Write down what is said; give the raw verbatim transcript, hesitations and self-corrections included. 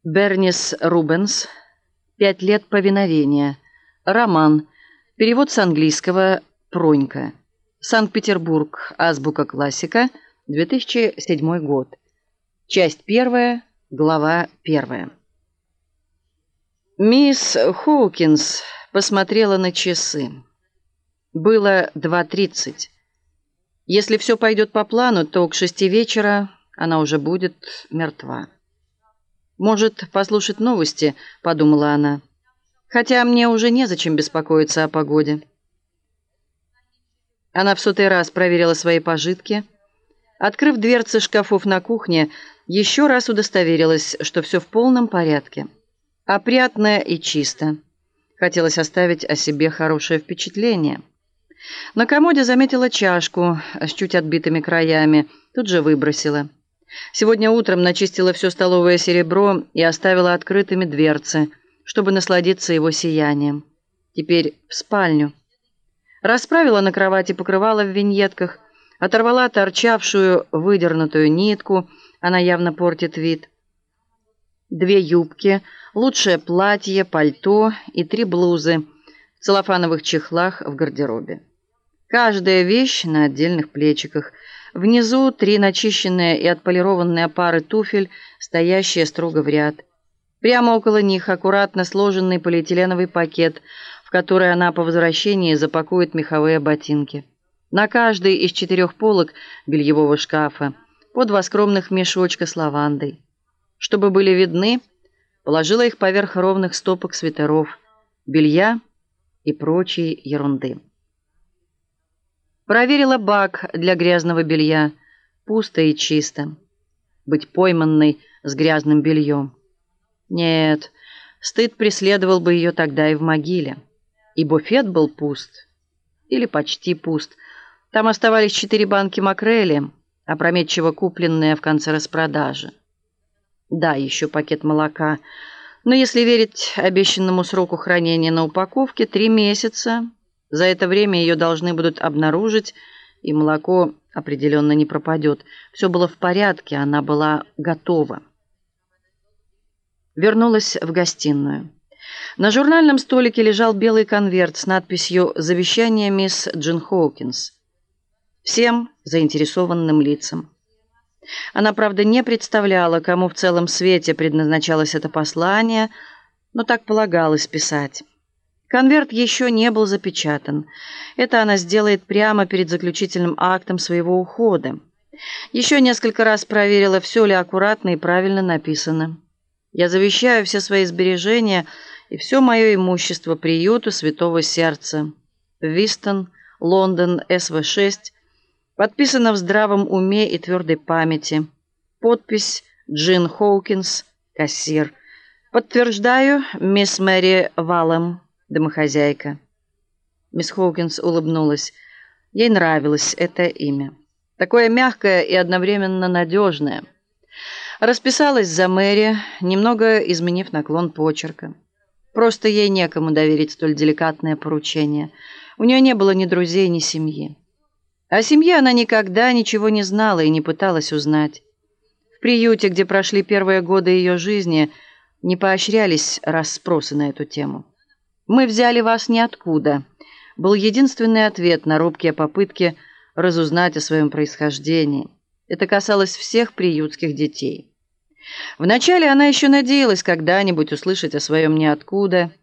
Бернис Рубенс. «Пять лет повиновения». Роман. Перевод с английского. Пронька. Санкт-Петербург. Азбука классика. две тысячи седьмой год. Часть первая. Глава первая. Мисс Хоукинс посмотрела на часы. Было два тридцать. Если все пойдет по плану, то к шести вечера она уже будет мертва. «Может, послушать новости?» — подумала она. «Хотя мне уже незачем беспокоиться о погоде». Она в сотый раз проверила свои пожитки. Открыв дверцы шкафов на кухне, еще раз удостоверилась, что все в полном порядке. Опрятно и чисто. Хотелось оставить о себе хорошее впечатление. На комоде заметила чашку с чуть отбитыми краями, тут же выбросила. Сегодня утром начистила все столовое серебро и оставила открытыми дверцы, чтобы насладиться его сиянием. Теперь в спальню. Расправила на кровати покрывало в виньетках, оторвала торчавшую выдернутую нитку, она явно портит вид. Две юбки, лучшее платье, пальто и три блузы в целлофановых чехлах в гардеробе. Каждая вещь на отдельных плечиках. Внизу три начищенные и отполированные пары туфель, стоящие строго в ряд. Прямо около них аккуратно сложенный полиэтиленовый пакет, в который она по возвращении запакует меховые ботинки. На каждой из четырех полок бельевого шкафа по два скромных мешочка с лавандой. Чтобы были видны, положила их поверх ровных стопок свитеров, белья и прочей ерунды. Проверила бак для грязного белья. Пусто и чисто. Быть пойманной с грязным бельем. Нет, стыд преследовал бы ее тогда и в могиле. И буфет был пуст. Или почти пуст. Там оставались четыре банки макрели, опрометчиво купленные в конце распродажи. Да, еще пакет молока. Но если верить обещанному сроку хранения на упаковке, три месяца... За это время ее должны будут обнаружить, и молоко определенно не пропадет. Все было в порядке, она была готова. Вернулась в гостиную. На журнальном столике лежал белый конверт с надписью «Завещание мисс Джин Хоукинс». Всем заинтересованным лицам. Она, правда, не представляла, кому в целом свете предназначалось это послание, но так полагалось писать. Конверт еще не был запечатан. Это она сделает прямо перед заключительным актом своего ухода. Еще несколько раз проверила, все ли аккуратно и правильно написано. «Я завещаю все свои сбережения и все мое имущество приюту Святого Сердца. Вистон, Лондон, эс вэ шесть. Подписано в здравом уме и твердой памяти. Подпись Джин Хоукинс, кассир. Подтверждаю, мисс Мэри Валлем, домохозяйка». Мисс Хоукинс улыбнулась. Ей нравилось это имя. Такое мягкое и одновременно надежное. Расписалась за Мэри, немного изменив наклон почерка. Просто ей некому доверить столь деликатное поручение. У нее не было ни друзей, ни семьи. О семье она никогда ничего не знала и не пыталась узнать. В приюте, где прошли первые годы ее жизни, не поощрялись расспросы на эту тему. «Мы взяли вас ниоткуда», был единственный ответ на робкие попытки разузнать о своем происхождении. Это касалось всех приютских детей. Вначале она еще надеялась когда-нибудь услышать о своем ниоткуда,